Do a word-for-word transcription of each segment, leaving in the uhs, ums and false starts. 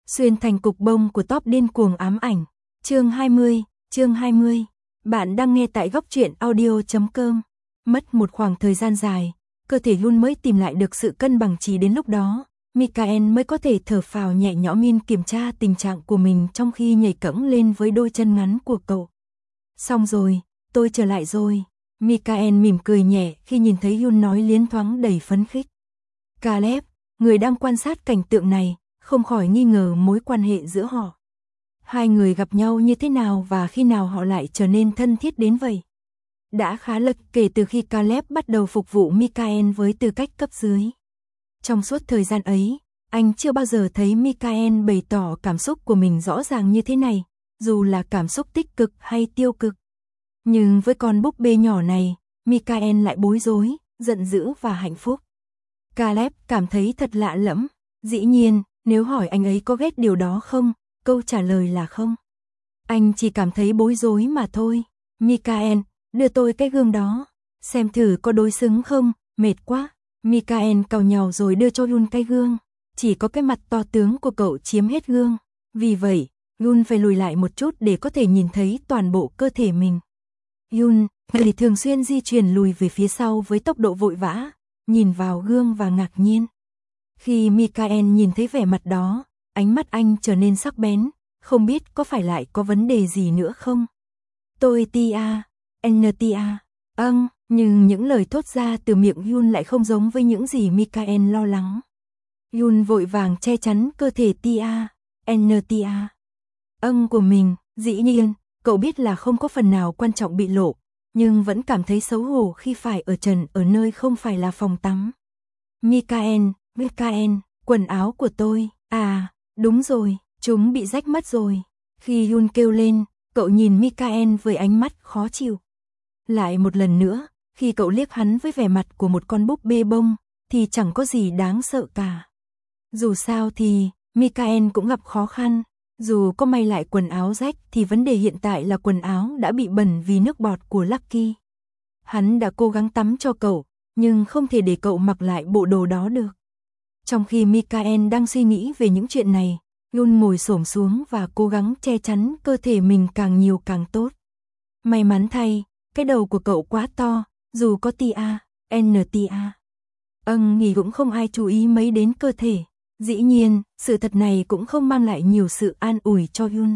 Xuyên thành cục bông của top điên cuồng ám ảnh. Chương hai mươi, chương hai mươi. Bạn đang nghe tại góc truyện audio chấm com. Mất một khoảng thời gian dài, cơ thể Yun mới tìm lại được sự cân bằng, chỉ đến lúc đó, Mikael mới có thể thở phào nhẹ nhõm Min kiểm tra tình trạng của mình trong khi nhảy cẫng lên với đôi chân ngắn của cậu. Xong rồi, tôi trở lại rồi. Mikael mỉm cười nhẹ khi nhìn thấy Yun nói liến thoáng đầy phấn khích. Caleb, người đang quan sát cảnh tượng này, không khỏi nghi ngờ mối quan hệ giữa họ. Hai người gặp nhau như thế nào và khi nào họ lại trở nên thân thiết đến vậy? Đã khá lâu kể từ khi Caleb bắt đầu phục vụ Mikael với tư cách cấp dưới. Trong suốt thời gian ấy, anh chưa bao giờ thấy Mikael bày tỏ cảm xúc của mình rõ ràng như thế này, dù là cảm xúc tích cực hay tiêu cực. Nhưng với con búp bê nhỏ này, Mikael lại bối rối, giận dữ và hạnh phúc. Caleb cảm thấy thật lạ lẫm. Dĩ nhiên, nếu hỏi anh ấy có ghét điều đó không, câu trả lời là không. Anh chỉ cảm thấy bối rối mà thôi. Mikael, đưa tôi cái gương đó, xem thử có đối xứng không, mệt quá. Mikael cào nhào rồi đưa cho Yun cái gương. Chỉ có cái mặt to tướng của cậu chiếm hết gương. Vì vậy, Yun phải lùi lại một chút để có thể nhìn thấy toàn bộ cơ thể mình. Yun, người thường xuyên di chuyển lùi về phía sau với tốc độ vội vã, nhìn vào gương và ngạc nhiên. Khi Mikael nhìn thấy vẻ mặt đó, ánh mắt anh trở nên sắc bén, không biết có phải lại có vấn đề gì nữa không? Tôi Tia, en Tia, âng, nhưng những lời thốt ra từ miệng Yun lại không giống với những gì Mikael lo lắng. Yun vội vàng che chắn cơ thể Tia, en Tia, âng của mình. Dĩ nhiên, cậu biết là không có phần nào quan trọng bị lộ, nhưng vẫn cảm thấy xấu hổ khi phải ở trần ở nơi không phải là phòng tắm. Mikael, Mikael, quần áo của tôi, à, đúng rồi, chúng bị rách mất rồi. Khi Yun kêu lên, cậu nhìn Mikael với ánh mắt khó chịu. Lại một lần nữa, khi cậu liếc hắn với vẻ mặt của một con búp bê bông, thì chẳng có gì đáng sợ cả. Dù sao thì, Mikael cũng gặp khó khăn. Dù có may lại quần áo rách thì vấn đề hiện tại là quần áo đã bị bẩn vì nước bọt của Lucky. Hắn đã cố gắng tắm cho cậu, nhưng không thể để cậu mặc lại bộ đồ đó được. Trong khi Mikael đang suy nghĩ về những chuyện này, Yun ngồi xổm xuống và cố gắng che chắn cơ thể mình càng nhiều càng tốt. May mắn thay, cái đầu của cậu quá to, dù có Tia, en Tia, âng nghỉ cũng không ai chú ý mấy đến cơ thể. Dĩ nhiên, sự thật này cũng không mang lại nhiều sự an ủi cho Yun.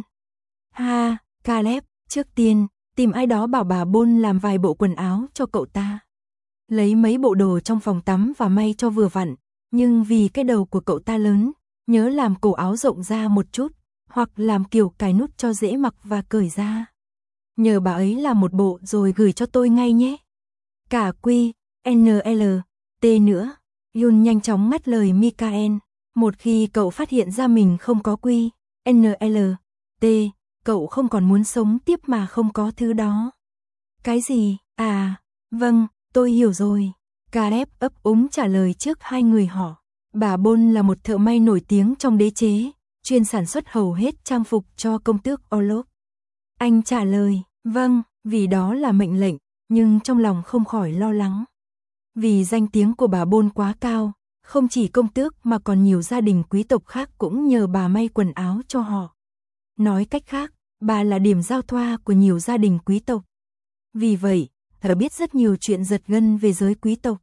Ha, Caleb, trước tiên, tìm ai đó bảo bà Bôn làm vài bộ quần áo cho cậu ta. Lấy mấy bộ đồ trong phòng tắm và may cho vừa vặn, nhưng vì cái đầu của cậu ta lớn, nhớ làm cổ áo rộng ra một chút, hoặc làm kiểu cài nút cho dễ mặc và cởi ra. Nhờ bà ấy làm một bộ rồi gửi cho tôi ngay nhé. Cả Q, en lờ, T nữa. Yun nhanh chóng ngắt lời Mikael. Một khi cậu phát hiện ra mình không có Q, en lờ, T, cậu không còn muốn sống tiếp mà không có thứ đó. Cái gì? À, vâng, tôi hiểu rồi. Caleb ấp úng trả lời trước hai người họ. Bà Bôn là một thợ may nổi tiếng trong đế chế, chuyên sản xuất hầu hết trang phục cho công tước Olaf. Anh trả lời, vâng, vì đó là mệnh lệnh, nhưng trong lòng không khỏi lo lắng. Vì danh tiếng của bà Bôn quá cao, không chỉ công tước mà còn nhiều gia đình quý tộc khác cũng nhờ bà may quần áo cho họ. Nói cách khác, bà là điểm giao thoa của nhiều gia đình quý tộc. Vì vậy, thợ biết rất nhiều chuyện giật gân về giới quý tộc.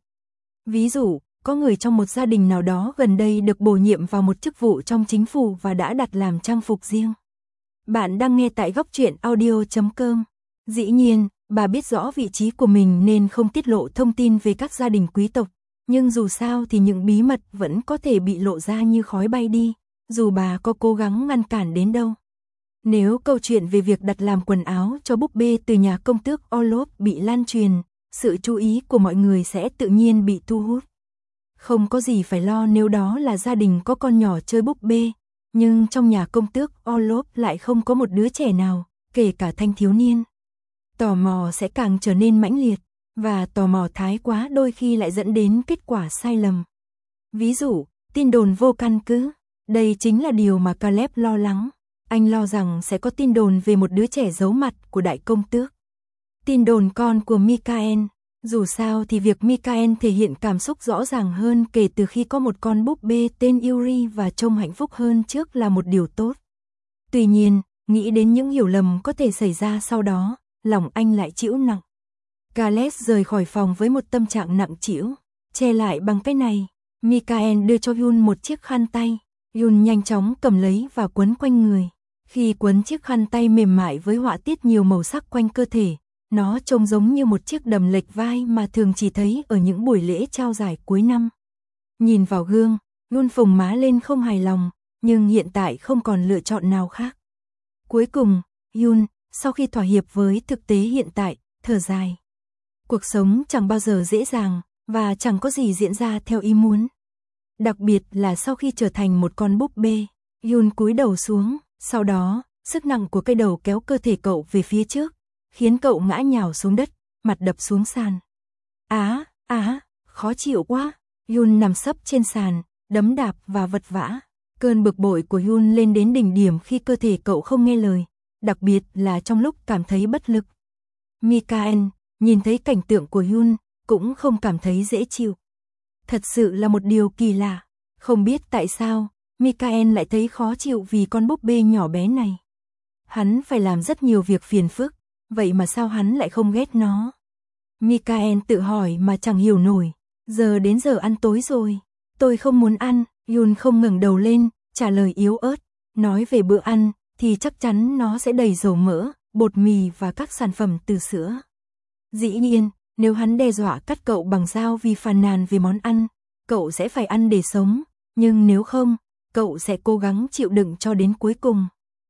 Ví dụ, có người trong một gia đình nào đó gần đây được bổ nhiệm vào một chức vụ trong chính phủ và đã đặt làm trang phục riêng. Bạn đang nghe tại góc truyện audio chấm com. Dĩ nhiên, bà biết rõ vị trí của mình nên không tiết lộ thông tin về các gia đình quý tộc. Nhưng dù sao thì những bí mật vẫn có thể bị lộ ra như khói bay đi, dù bà có cố gắng ngăn cản đến đâu. Nếu câu chuyện về việc đặt làm quần áo cho búp bê từ nhà công tước Olaf bị lan truyền, sự chú ý của mọi người sẽ tự nhiên bị thu hút. Không có gì phải lo nếu đó là gia đình có con nhỏ chơi búp bê, nhưng trong nhà công tước Olaf lại không có một đứa trẻ nào, kể cả thanh thiếu niên. Tò mò sẽ càng trở nên mãnh liệt. Và tò mò thái quá đôi khi lại dẫn đến kết quả sai lầm. Ví dụ, tin đồn vô căn cứ. Đây chính là điều mà Caleb lo lắng. Anh lo rằng sẽ có tin đồn về một đứa trẻ giấu mặt của đại công tước. Tin đồn con của Mikael. Dù sao thì việc Mikael thể hiện cảm xúc rõ ràng hơn kể từ khi có một con búp bê tên Yuri và trông hạnh phúc hơn trước là một điều tốt. Tuy nhiên, nghĩ đến những hiểu lầm có thể xảy ra sau đó, lòng anh lại trĩu nặng. Khaled rời khỏi phòng với một tâm trạng nặng trĩu, che lại bằng cái này. Mikael đưa cho Yun một chiếc khăn tay. Yun nhanh chóng cầm lấy và quấn quanh người. Khi quấn chiếc khăn tay mềm mại với họa tiết nhiều màu sắc quanh cơ thể, nó trông giống như một chiếc đầm lệch vai mà thường chỉ thấy ở những buổi lễ trao giải cuối năm. Nhìn vào gương, Yun phồng má lên không hài lòng, nhưng hiện tại không còn lựa chọn nào khác. Cuối cùng, Yun, sau khi thỏa hiệp với thực tế hiện tại, thở dài. Cuộc sống chẳng bao giờ dễ dàng, và chẳng có gì diễn ra theo ý muốn. Đặc biệt là sau khi trở thành một con búp bê, Yun cúi đầu xuống, sau đó, sức nặng của cây đầu kéo cơ thể cậu về phía trước, khiến cậu ngã nhào xuống đất, mặt đập xuống sàn. Á, á, khó chịu quá. Yun nằm sấp trên sàn, đấm đạp và vật vã. Cơn bực bội của Yun lên đến đỉnh điểm khi cơ thể cậu không nghe lời, đặc biệt là trong lúc cảm thấy bất lực. Mikael, nhìn thấy cảnh tượng của Yun, cũng không cảm thấy dễ chịu. Thật sự là một điều kỳ lạ, không biết tại sao, Mikael lại thấy khó chịu vì con búp bê nhỏ bé này. Hắn phải làm rất nhiều việc phiền phức, vậy mà sao hắn lại không ghét nó? Mikael tự hỏi mà chẳng hiểu nổi, giờ đến giờ ăn tối rồi, tôi không muốn ăn. Yun không ngẩng đầu lên, trả lời yếu ớt, nói về bữa ăn, thì chắc chắn nó sẽ đầy dầu mỡ, bột mì và các sản phẩm từ sữa. Dĩ nhiên, nếu hắn đe dọa cắt cậu bằng dao vì phàn nàn về món ăn, cậu sẽ phải ăn để sống, nhưng nếu không, cậu sẽ cố gắng chịu đựng cho đến cuối cùng.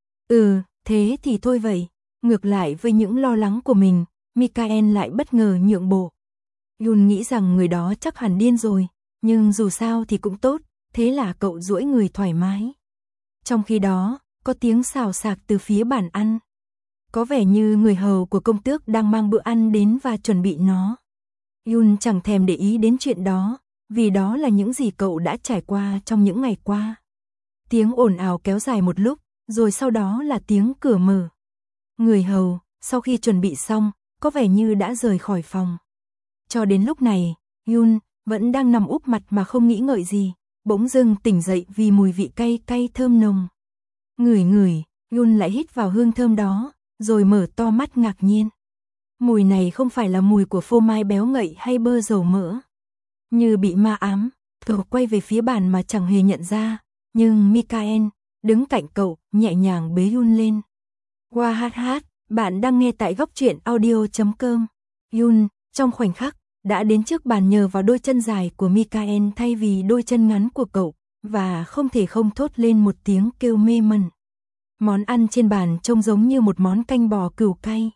Ừ, thế thì thôi vậy. Ngược lại với những lo lắng của mình, Mikael lại bất ngờ nhượng bộ. Yun nghĩ rằng người đó chắc hẳn điên rồi, nhưng dù sao thì cũng tốt, thế là cậu duỗi người thoải mái. Trong khi đó, có tiếng xào xạc từ phía bàn ăn. Có vẻ như người hầu của công tước đang mang bữa ăn đến và chuẩn bị nó. Yun chẳng thèm để ý đến chuyện đó, vì đó là những gì cậu đã trải qua trong những ngày qua. Tiếng ồn ào kéo dài một lúc, rồi sau đó là tiếng cửa mở. Người hầu, sau khi chuẩn bị xong, có vẻ như đã rời khỏi phòng. Cho đến lúc này, Yun vẫn đang nằm úp mặt mà không nghĩ ngợi gì, bỗng dưng tỉnh dậy vì mùi vị cay cay thơm nồng. Ngửi ngửi, Yun lại hít vào hương thơm đó, rồi mở to mắt ngạc nhiên. Mùi này không phải là mùi của phô mai béo ngậy hay bơ dầu mỡ. Như bị ma ám, cậu quay về phía bàn mà chẳng hề nhận ra, nhưng Mikael, đứng cạnh cậu, nhẹ nhàng bế Yun lên. Wow hát hát, bạn đang nghe tại góc truyện audio chấm com. Yun, trong khoảnh khắc, đã đến trước bàn nhờ vào đôi chân dài của Mikael thay vì đôi chân ngắn của cậu, và không thể không thốt lên một tiếng kêu mê mẩn. Món ăn trên bàn trông giống như một món canh bò cừu cay.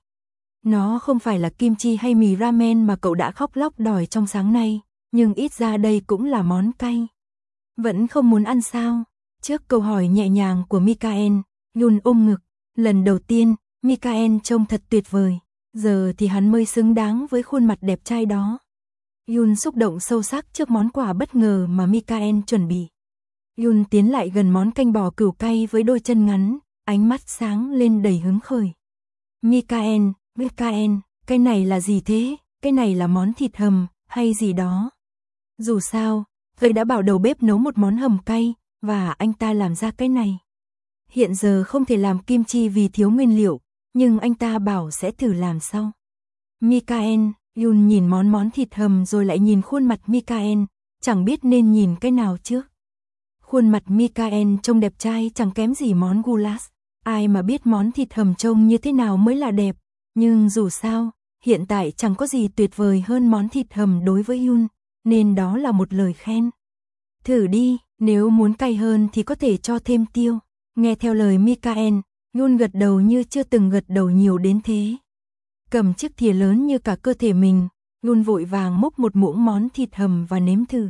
Nó không phải là kim chi hay mì ramen mà cậu đã khóc lóc đòi trong sáng nay, nhưng ít ra đây cũng là món cay. Vẫn không muốn ăn sao? Trước câu hỏi nhẹ nhàng của Mikael, Yun ôm ngực. Lần đầu tiên, Mikael trông thật tuyệt vời, giờ thì hắn mới xứng đáng với khuôn mặt đẹp trai đó. Yun xúc động sâu sắc trước món quà bất ngờ mà Mikael chuẩn bị. Yun tiến lại gần món canh bò cừu cay với đôi chân ngắn, ánh mắt sáng lên đầy hứng khởi. Mikael, Mikael, cái này là gì thế? Cái này là món thịt hầm, hay gì đó? Dù sao, tôi đã bảo đầu bếp nấu một món hầm cay, và anh ta làm ra cái này. Hiện giờ không thể làm kim chi vì thiếu nguyên liệu, nhưng anh ta bảo sẽ thử làm sau. Mikael, Yun nhìn món món thịt hầm rồi lại nhìn khuôn mặt Mikael, chẳng biết nên nhìn cái nào trước. Khuôn mặt Mikael trông đẹp trai chẳng kém gì món goulash, ai mà biết món thịt hầm trông như thế nào mới là đẹp, nhưng dù sao, hiện tại chẳng có gì tuyệt vời hơn món thịt hầm đối với Yun, nên đó là một lời khen. Thử đi, nếu muốn cay hơn thì có thể cho thêm tiêu. Nghe theo lời Mikael, Yun gật đầu như chưa từng gật đầu nhiều đến thế. Cầm chiếc thìa lớn như cả cơ thể mình, Yun vội vàng múc một muỗng món thịt hầm và nếm thử.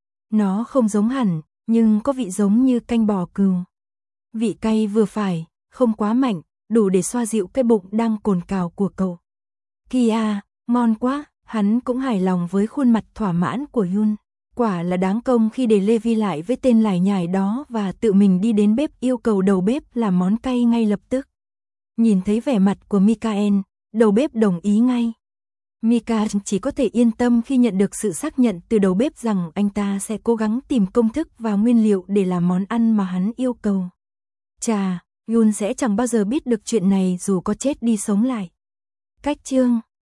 Nó không giống hẳn, nhưng có vị giống như canh bò cừu. Vị cay vừa phải, không quá mạnh, đủ để xoa dịu cái bụng đang cồn cào của cậu. Kìa, ngon quá, hắn cũng hài lòng với khuôn mặt thỏa mãn của Yun. Quả là đáng công khi để Levi lại với tên lải nhải đó và tự mình đi đến bếp yêu cầu đầu bếp làm món cay ngay lập tức. Nhìn thấy vẻ mặt của Mikael, đầu bếp đồng ý ngay. Mika chỉ có thể yên tâm khi nhận được sự xác nhận từ đầu bếp rằng anh ta sẽ cố gắng tìm công thức và nguyên liệu để làm món ăn mà hắn yêu cầu. Chà, Yoon sẽ chẳng bao giờ biết được chuyện này dù có chết đi sống lại. Cách chương